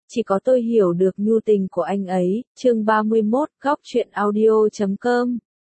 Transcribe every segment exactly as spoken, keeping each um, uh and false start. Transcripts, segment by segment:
chỉ có tôi hiểu được nhu tình của anh ấy, chương ba mươi mốt, góc truyện audio chấm com.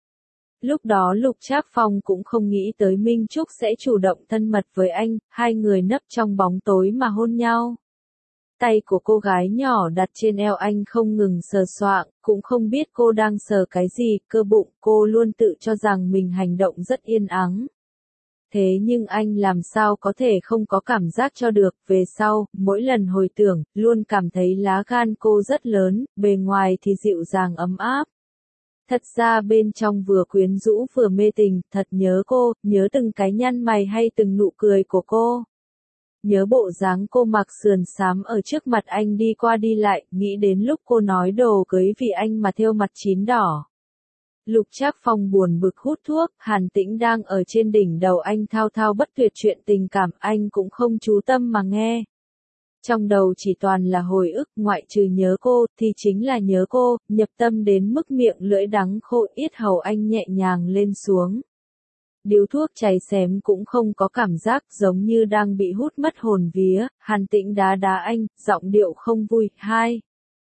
Lúc đó Lục Trác Phong cũng không nghĩ tới Minh Trúc sẽ chủ động thân mật với anh, hai người nấp trong bóng tối mà hôn nhau. Tay của cô gái nhỏ đặt trên eo anh không ngừng sờ soạng, cũng không biết cô đang sờ cái gì, cơ bụng cô luôn tự cho rằng mình hành động rất yên ắng. Thế nhưng anh làm sao có thể không có cảm giác cho được, về sau, mỗi lần hồi tưởng, luôn cảm thấy lá gan cô rất lớn, bề ngoài thì dịu dàng ấm áp. Thật ra bên trong vừa quyến rũ vừa mê tình, thật nhớ cô, nhớ từng cái nhăn mày hay từng nụ cười của cô. Nhớ bộ dáng cô mặc sườn xám ở trước mặt anh đi qua đi lại, nghĩ đến lúc cô nói đồ cưới vì anh mà thêu mặt chín đỏ. Lục Trác Phong buồn bực hút thuốc, Hàn Tĩnh đang ở trên đỉnh đầu anh thao thao bất tuyệt chuyện tình cảm, anh cũng không chú tâm mà nghe. Trong đầu chỉ toàn là hồi ức, ngoại trừ nhớ cô, thì chính là nhớ cô, nhập tâm đến mức miệng lưỡi đắng khô, yết hầu anh nhẹ nhàng lên xuống. Điếu thuốc cháy xém cũng không có cảm giác, giống như đang bị hút mất hồn vía. Hàn Tĩnh đá đá anh, giọng điệu không vui. Hai.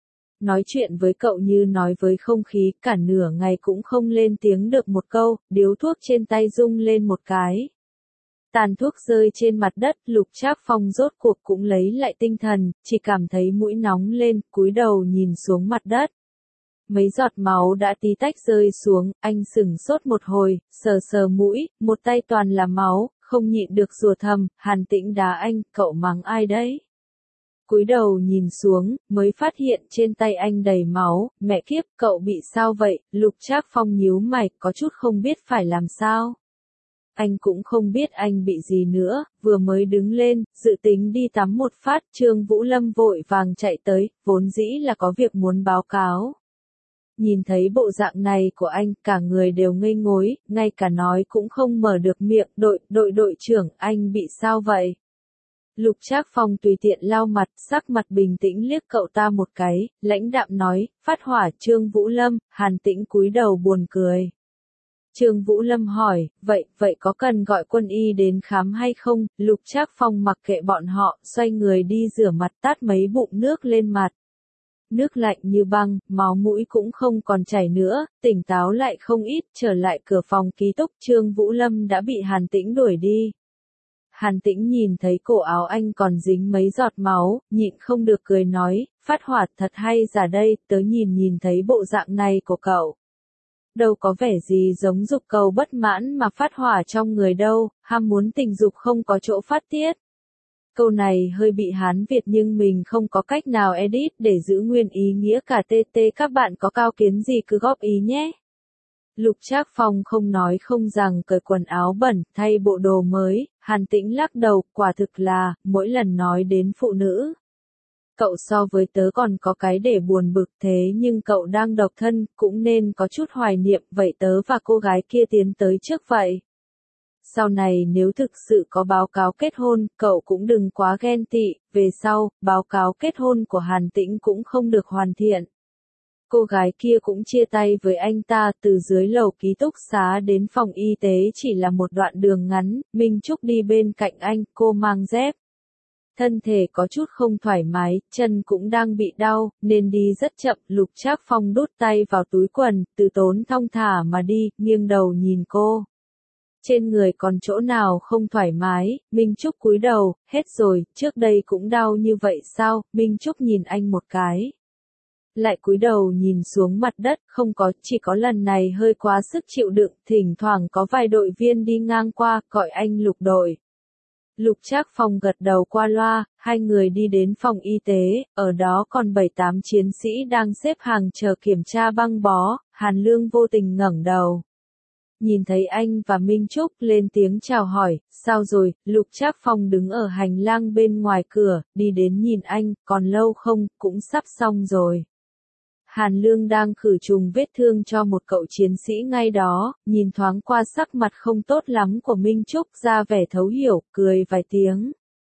Nói chuyện với cậu như nói với không khí, cả nửa ngày cũng không lên tiếng được một câu, điếu thuốc trên tay rung lên một cái. Tàn thuốc rơi trên mặt đất, Lục Trác Phong rốt cuộc cũng lấy lại tinh thần, chỉ cảm thấy mũi nóng lên, cúi đầu nhìn xuống mặt đất. Mấy giọt máu đã tí tách rơi xuống, anh sửng sốt một hồi, sờ sờ mũi, một tay toàn là máu, không nhịn được rủa thầm, Hàn Tĩnh đá anh, cậu mắng ai đấy? Cúi đầu nhìn xuống, mới phát hiện trên tay anh đầy máu, mẹ kiếp, cậu bị sao vậy? Lục Trác Phong nhíu mày, có chút không biết phải làm sao. Anh cũng không biết anh bị gì nữa, vừa mới đứng lên, dự tính đi tắm một phát, Trương Vũ Lâm vội vàng chạy tới, vốn dĩ là có việc muốn báo cáo. Nhìn thấy bộ dạng này của anh, cả người đều ngây ngối, ngay cả nói cũng không mở được miệng, đội, đội đội trưởng, anh bị sao vậy? Lục Trác Phong tùy tiện lau mặt, sắc mặt bình tĩnh liếc cậu ta một cái, lãnh đạm nói, phát hỏa. Trương Vũ Lâm. Hàn Tĩnh cúi đầu buồn cười. Trương Vũ Lâm hỏi, vậy, vậy có cần gọi quân y đến khám hay không? Lục Trác Phong mặc kệ bọn họ, xoay người đi rửa mặt, tát mấy bụng nước lên mặt. Nước lạnh như băng, máu mũi cũng không còn chảy nữa, tỉnh táo lại không ít, trở lại cửa phòng ký túc, Trương Vũ Lâm đã bị Hàn Tĩnh đuổi đi. Hàn Tĩnh nhìn thấy cổ áo anh còn dính mấy giọt máu, nhịn không được cười nói, phát hỏa thật hay giả đây, tớ nhìn nhìn thấy bộ dạng này của cậu. Đâu có vẻ gì giống dục cầu bất mãn mà phát hỏa trong người đâu, ham muốn tình dục không có chỗ phát tiết. Câu này hơi bị Hán Việt nhưng mình không có cách nào edit để giữ nguyên ý nghĩa cả tê tê, các bạn có cao kiến gì cứ góp ý nhé. Lục Trác Phong không nói không rằng cởi quần áo bẩn, thay bộ đồ mới, Hàn Tĩnh lắc đầu, quả thực là, mỗi lần nói đến phụ nữ. Cậu so với tớ còn có cái để buồn bực, thế nhưng cậu đang độc thân, cũng nên có chút hoài niệm, vậy tớ và cô gái kia tiến tới trước vậy. Sau này nếu thực sự có báo cáo kết hôn, cậu cũng đừng quá ghen tị, về sau, báo cáo kết hôn của Hàn Tĩnh cũng không được hoàn thiện. Cô gái kia cũng chia tay với anh ta, từ dưới lầu ký túc xá đến phòng y tế chỉ là một đoạn đường ngắn, Minh Trúc đi bên cạnh anh, cô mang dép. Thân thể có chút không thoải mái, chân cũng đang bị đau, nên đi rất chậm, Lục Trác Phong đút tay vào túi quần, từ tốn thong thả mà đi, nghiêng đầu nhìn cô. Trên người còn chỗ nào không thoải mái? Minh Trúc cúi đầu, hết rồi, trước đây cũng đau như vậy sao? Minh Trúc nhìn anh một cái. Lại cúi đầu nhìn xuống mặt đất, không có, chỉ có lần này hơi quá sức chịu đựng, thỉnh thoảng có vài đội viên đi ngang qua, gọi anh Lục đội. Lục Trác Phong gật đầu qua loa, hai người đi đến phòng y tế, ở đó còn bảy tám chiến sĩ đang xếp hàng chờ kiểm tra băng bó, Hàn Lương vô tình ngẩng đầu. Nhìn thấy anh và Minh Trúc lên tiếng chào hỏi, sao rồi? Lục Trác Phong đứng ở hành lang bên ngoài cửa, đi đến nhìn anh, còn lâu không, cũng sắp xong rồi. Hàn Lương đang khử trùng vết thương cho một cậu chiến sĩ ngay đó, nhìn thoáng qua sắc mặt không tốt lắm của Minh Trúc ra vẻ thấu hiểu, cười vài tiếng.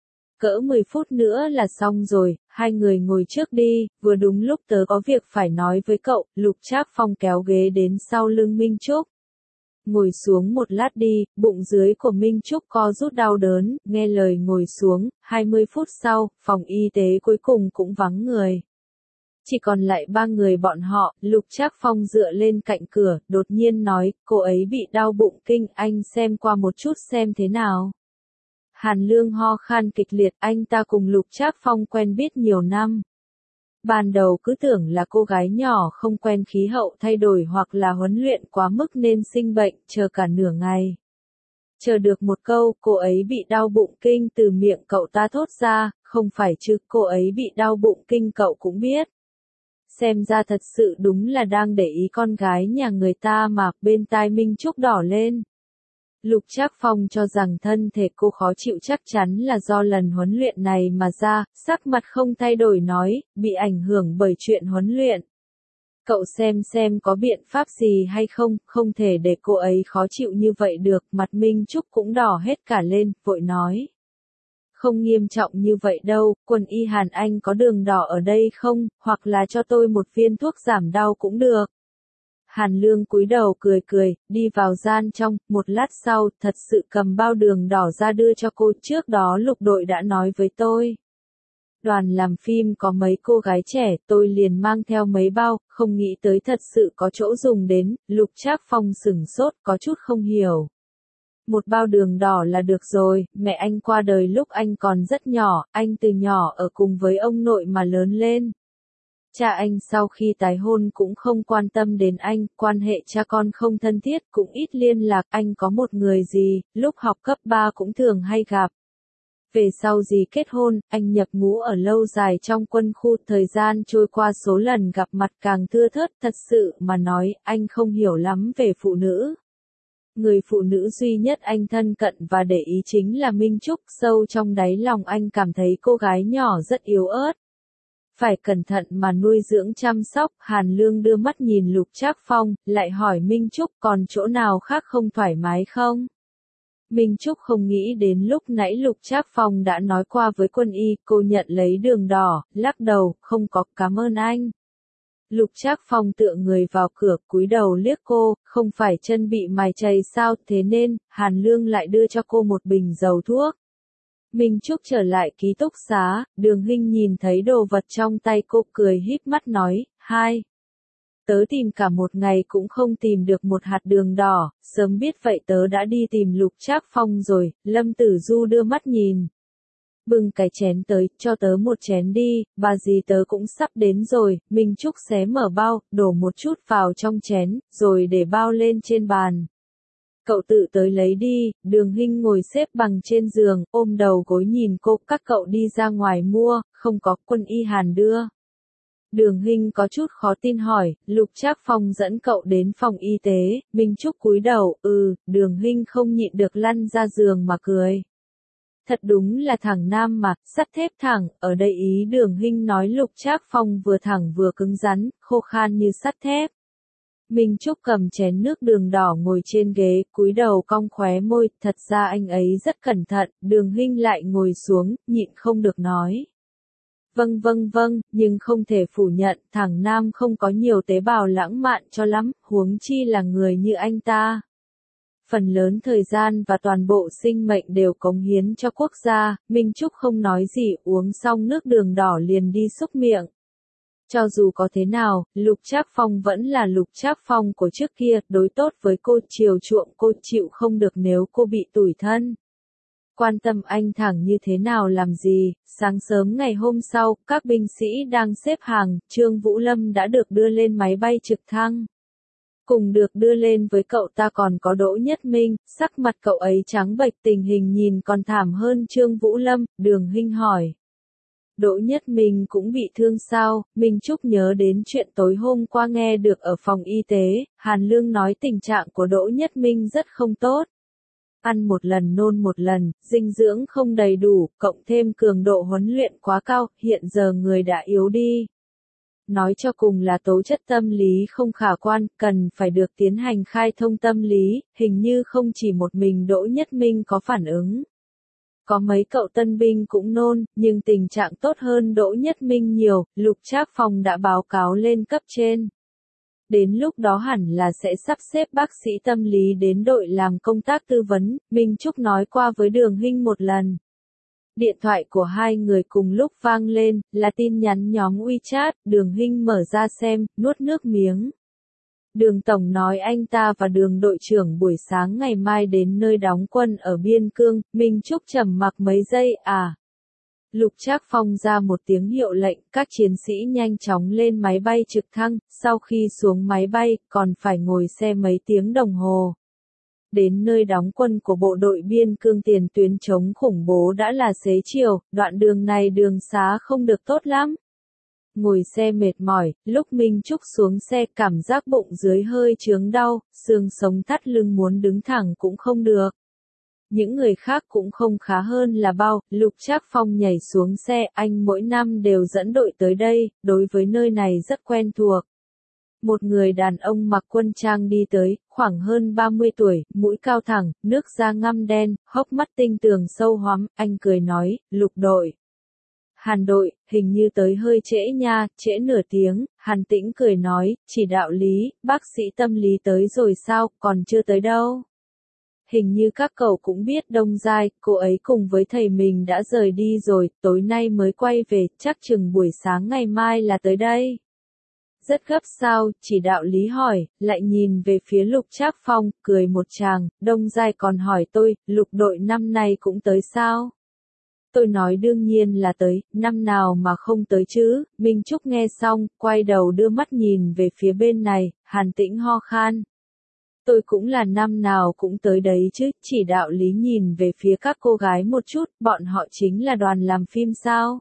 Cỡ mười phút nữa là xong rồi, hai người ngồi trước đi, vừa đúng lúc tớ có việc phải nói với cậu, Lục Trác Phong kéo ghế đến sau lưng Minh Trúc. ngồi xuống một lát đi, bụng dưới của Minh Trúc co rút đau đớn, nghe lời ngồi xuống, hai mươi phút sau, phòng y tế cuối cùng cũng vắng người. Chỉ còn lại ba người bọn họ, Lục Trác Phong dựa lên cạnh cửa, đột nhiên nói, cô ấy bị đau bụng kinh, anh xem qua một chút xem thế nào. Hàn Lương ho khan kịch liệt, anh ta cùng Lục Trác Phong quen biết nhiều năm. Ban đầu cứ tưởng là cô gái nhỏ không quen khí hậu thay đổi hoặc là huấn luyện quá mức nên sinh bệnh, chờ cả nửa ngày. Chờ được một câu, cô ấy bị đau bụng kinh từ miệng cậu ta thốt ra, không phải chứ, cô ấy bị đau bụng kinh cậu cũng biết. Xem ra thật sự đúng là đang để ý con gái nhà người ta mà, bên tai Minh Trúc đỏ lên. Lục Trác Phong cho rằng thân thể cô khó chịu chắc chắn là do lần huấn luyện này mà ra, sắc mặt không thay đổi nói, bị ảnh hưởng bởi chuyện huấn luyện. Cậu xem xem có biện pháp gì hay không, không thể để cô ấy khó chịu như vậy được, mặt Minh Trúc cũng đỏ hết cả lên, vội nói. Không nghiêm trọng như vậy đâu, Quân y Hàn anh có đường đỏ ở đây không, hoặc là cho tôi một viên thuốc giảm đau cũng được. Hàn Lương cúi đầu cười cười, đi vào gian trong, một lát sau, thật sự cầm bao đường đỏ ra đưa cho cô, trước đó Lục đội đã nói với tôi. Đoàn làm phim có mấy cô gái trẻ, tôi liền mang theo mấy bao, không nghĩ tới thật sự có chỗ dùng đến, Lục Trác Phong sửng sốt, có chút không hiểu. Một bao đường đỏ là được rồi, mẹ anh qua đời lúc anh còn rất nhỏ, anh từ nhỏ ở cùng với ông nội mà lớn lên. Cha anh sau khi tái hôn cũng không quan tâm đến anh, quan hệ cha con không thân thiết, cũng ít liên lạc, anh có một người gì, lúc học cấp ba cũng thường hay gặp. Về sau gì kết hôn, anh nhập ngũ ở lâu dài trong quân khu, thời gian trôi qua số lần gặp mặt càng thưa thớt, thật sự mà nói, anh không hiểu lắm về phụ nữ. Người phụ nữ duy nhất anh thân cận và để ý chính là Minh Trúc, sâu trong đáy lòng anh cảm thấy cô gái nhỏ rất yếu ớt. Phải cẩn thận mà nuôi dưỡng chăm sóc, Hàn Lương đưa mắt nhìn Lục Trác Phong, lại hỏi Minh Trúc còn chỗ nào khác không thoải mái không? Minh Trúc không nghĩ đến lúc nãy Lục Trác Phong đã nói qua với Quân y, cô nhận lấy đường đỏ, lắc đầu, không có, cảm ơn anh. Lục Trác Phong tựa người vào cửa, cúi đầu liếc cô, không phải chân bị mài chày sao, thế nên, Hàn Lương lại đưa cho cô một bình dầu thuốc. Minh Trúc trở lại ký túc xá, Đường Hinh nhìn thấy đồ vật trong tay cô cười híp mắt nói, hai. Tớ tìm cả một ngày cũng không tìm được một hạt đường đỏ, sớm biết vậy tớ đã đi tìm Lục Trác Phong rồi, Lâm Tử Du đưa mắt nhìn. Bưng cái chén tới, cho tớ một chén đi, bà dì tớ cũng sắp đến rồi, Minh Trúc xé mở bao, đổ một chút vào trong chén, rồi để bao lên trên bàn. Cậu tự tới lấy đi, Đường Hinh ngồi xếp bằng trên giường, ôm đầu gối nhìn cô, các cậu đi ra ngoài mua, không có, Quân y Hàn đưa. Đường Hinh có chút khó tin hỏi, Lục Trác Phong dẫn cậu đến phòng y tế, Minh Trúc cúi đầu, ừ, Đường Hinh không nhịn được lăn ra giường mà cười. Thật đúng là thằng nam mà, sắt thép thẳng, ở đây ý Đường Hinh nói Lục Trác Phong vừa thẳng vừa cứng rắn, khô khan như sắt thép. Minh Trúc cầm chén nước đường đỏ ngồi trên ghế, cúi đầu cong khóe môi, thật ra anh ấy rất cẩn thận, Đường Hinh lại ngồi xuống, nhịn không được nói. Vâng vâng vâng, nhưng không thể phủ nhận, thằng nam không có nhiều tế bào lãng mạn cho lắm, huống chi là người như anh ta. Phần lớn thời gian và toàn bộ sinh mệnh đều cống hiến cho quốc gia, Minh Trúc không nói gì, uống xong nước đường đỏ liền đi xúc miệng. Cho dù có thế nào, Lục Trác Phong vẫn là Lục Trác Phong của trước kia, đối tốt với cô, chiều chuộng cô, chịu không được nếu cô bị tủi thân. Quan tâm anh thẳng như thế nào làm gì, sáng sớm ngày hôm sau, các binh sĩ đang xếp hàng, Trương Vũ Lâm đã được đưa lên máy bay trực thăng. Cùng được đưa lên với cậu ta còn có Đỗ Nhất Minh, sắc mặt cậu ấy trắng bệch, tình hình nhìn còn thảm hơn Trương Vũ Lâm, Đường Hinh hỏi. Đỗ Nhất Minh cũng bị thương sao, Minh Trúc nhớ đến chuyện tối hôm qua nghe được ở phòng y tế, Hàn Lương nói tình trạng của Đỗ Nhất Minh rất không tốt. Ăn một lần nôn một lần, dinh dưỡng không đầy đủ, cộng thêm cường độ huấn luyện quá cao, hiện giờ người đã yếu đi. Nói cho cùng là tố chất tâm lý không khả quan, cần phải được tiến hành khai thông tâm lý, hình như không chỉ một mình Đỗ Nhất Minh có phản ứng. Có mấy cậu tân binh cũng nôn, nhưng tình trạng tốt hơn Đỗ Nhất Minh nhiều, Lục Trác Phong đã báo cáo lên cấp trên. Đến lúc đó hẳn là sẽ sắp xếp bác sĩ tâm lý đến đội làm công tác tư vấn, Minh Trúc nói qua với Đường Hinh một lần. Điện thoại của hai người cùng lúc vang lên, là tin nhắn nhóm WeChat, Đường Hinh mở ra xem, nuốt nước miếng. Đường Tổng nói anh ta và Đường đội trưởng buổi sáng ngày mai đến nơi đóng quân ở Biên Cương, Minh Trúc trầm mặc mấy giây, à. Lục Trác Phong ra một tiếng hiệu lệnh, các chiến sĩ nhanh chóng lên máy bay trực thăng, sau khi xuống máy bay, còn phải ngồi xe mấy tiếng đồng hồ. Đến nơi đóng quân của bộ đội Biên Cương tiền tuyến chống khủng bố đã là xế chiều, đoạn đường này đường xá không được tốt lắm. Ngồi xe mệt mỏi, lúc Minh Trúc xuống xe cảm giác bụng dưới hơi chướng đau, xương sống thắt lưng muốn đứng thẳng cũng không được. Những người khác cũng không khá hơn là bao, Lục Trác Phong nhảy xuống xe, anh mỗi năm đều dẫn đội tới đây, đối với nơi này rất quen thuộc. Một người đàn ông mặc quân trang đi tới, khoảng hơn ba mươi tuổi, mũi cao thẳng, nước da ngăm đen, hốc mắt tinh tường sâu hoắm, anh cười nói, Lục đội. Hàn đội, hình như tới hơi trễ nha, trễ nửa tiếng, Hàn Tĩnh cười nói, chỉ đạo lý, bác sĩ tâm lý tới rồi sao, còn chưa tới đâu. Hình như các cậu cũng biết Đông Giai, cô ấy cùng với thầy mình đã rời đi rồi, tối nay mới quay về, chắc chừng buổi sáng ngày mai là tới đây. Rất gấp sao, chỉ đạo lý hỏi, lại nhìn về phía Lục Trác Phong, cười một tràng, Đông Giai còn hỏi tôi, Lục đội năm nay cũng tới sao? Tôi nói đương nhiên là tới, năm nào mà không tới chứ, Minh Trúc nghe xong, quay đầu đưa mắt nhìn về phía bên này, Hàn Tĩnh ho khan. Tôi cũng là năm nào cũng tới đấy chứ, chỉ đạo lý nhìn về phía các cô gái một chút, bọn họ chính là đoàn làm phim sao?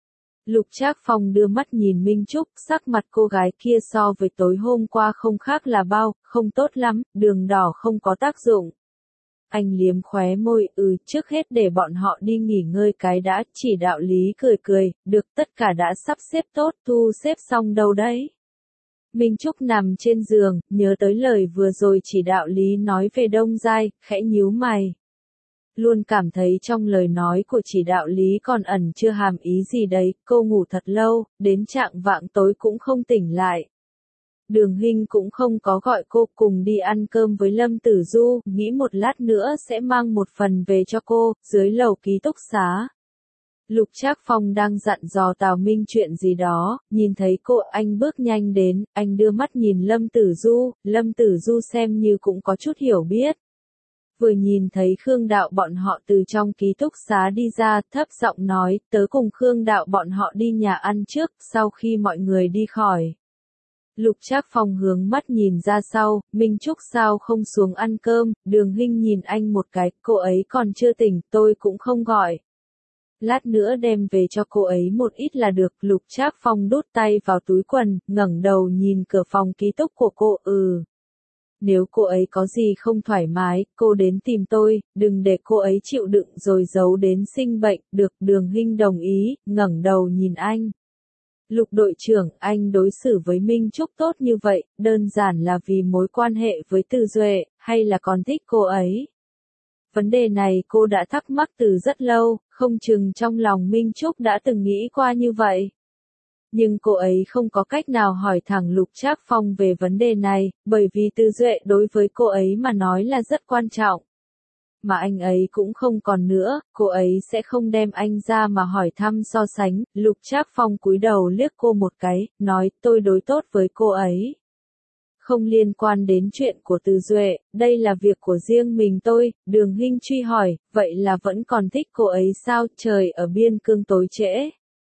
Lục Trác Phong đưa mắt nhìn Minh Trúc, sắc mặt cô gái kia so với tối hôm qua không khác là bao, không tốt lắm, đường đỏ không có tác dụng. Anh liếm khóe môi, ừ, trước hết để bọn họ đi nghỉ ngơi cái đã, chỉ đạo lý cười cười, được tất cả đã sắp xếp tốt, thu xếp xong đâu đấy. Minh Trúc nằm trên giường, nhớ tới lời vừa rồi chỉ đạo lý nói về Đông Giai, khẽ nhíu mày. Luôn cảm thấy trong lời nói của chỉ đạo lý còn ẩn chưa hàm ý gì đấy, cô ngủ thật lâu, đến trạng vạng tối cũng không tỉnh lại. Đường Hinh cũng không có gọi cô cùng đi ăn cơm với Lâm Tử Du, nghĩ một lát nữa sẽ mang một phần về cho cô, dưới lầu ký túc xá. Lục Trác Phong đang dặn dò Tào Minh chuyện gì đó, nhìn thấy cô, anh bước nhanh đến, anh đưa mắt nhìn Lâm Tử Du, Lâm Tử Du xem như cũng có chút hiểu biết. Vừa nhìn thấy Khương Đạo bọn họ từ trong ký túc xá đi ra, thấp giọng nói, tớ cùng Khương Đạo bọn họ đi nhà ăn trước, sau khi mọi người đi khỏi. Lục Trác Phong hướng mắt nhìn ra sau, Minh Trúc sao không xuống ăn cơm, Đường Hinh nhìn anh một cái, cô ấy còn chưa tỉnh, tôi cũng không gọi. Lát nữa đem về cho cô ấy một ít là được, Lục Trác Phong đút tay vào túi quần, ngẩng đầu nhìn cửa phòng ký túc của cô, ừ. Nếu cô ấy có gì không thoải mái, cô đến tìm tôi, đừng để cô ấy chịu đựng rồi giấu đến sinh bệnh, được, Đường Hinh đồng ý, ngẩng đầu nhìn anh. Lục đội trưởng, anh đối xử với Minh Trúc tốt như vậy, đơn giản là vì mối quan hệ với Từ Duệ, hay là còn thích cô ấy? Vấn đề này cô đã thắc mắc từ rất lâu, không chừng trong lòng Minh Trúc đã từng nghĩ qua như vậy. Nhưng cô ấy không có cách nào hỏi thẳng Lục Trác Phong về vấn đề này, bởi vì Từ Duệ đối với cô ấy mà nói là rất quan trọng. Mà anh ấy cũng không còn nữa, cô ấy sẽ không đem anh ra mà hỏi thăm so sánh, Lục Trác Phong cúi đầu liếc cô một cái, nói tôi đối tốt với cô ấy. Không liên quan đến chuyện của Từ Duệ, đây là việc của riêng mình tôi, Đường Hinh truy hỏi, vậy là vẫn còn thích cô ấy sao, trời ở Biên Cương tối trễ.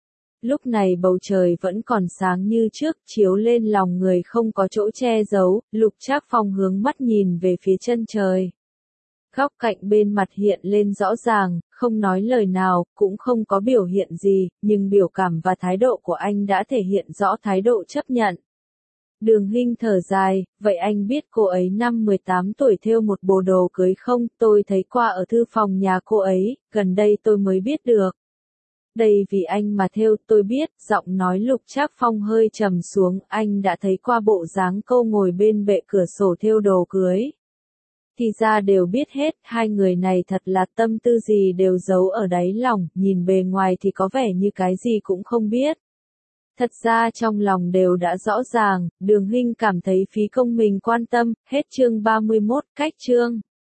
Lúc này bầu trời vẫn còn sáng như trước, chiếu lên lòng người không có chỗ che giấu, Lục Trác Phong hướng mắt nhìn về phía chân trời. Góc cạnh bên mặt hiện lên rõ ràng, không nói lời nào, cũng không có biểu hiện gì, nhưng biểu cảm và thái độ của anh đã thể hiện rõ thái độ chấp nhận. Đường Hinh thở dài, vậy anh biết cô ấy năm mười tám tuổi thêu một bộ đồ cưới không, tôi thấy qua ở thư phòng nhà cô ấy, gần đây tôi mới biết được. Đây vì anh mà thêu, tôi biết, giọng nói Lục Trác Phong hơi trầm xuống, anh đã thấy qua bộ dáng cô ngồi bên bệ cửa sổ thêu đồ cưới. Thì ra đều biết hết, hai người này thật là tâm tư gì đều giấu ở đáy lòng, nhìn bề ngoài thì có vẻ như cái gì cũng không biết. Thật ra trong lòng đều đã rõ ràng, Đường Hinh cảm thấy phí công mình quan tâm, hết chương ba mươi mốt, cách chương.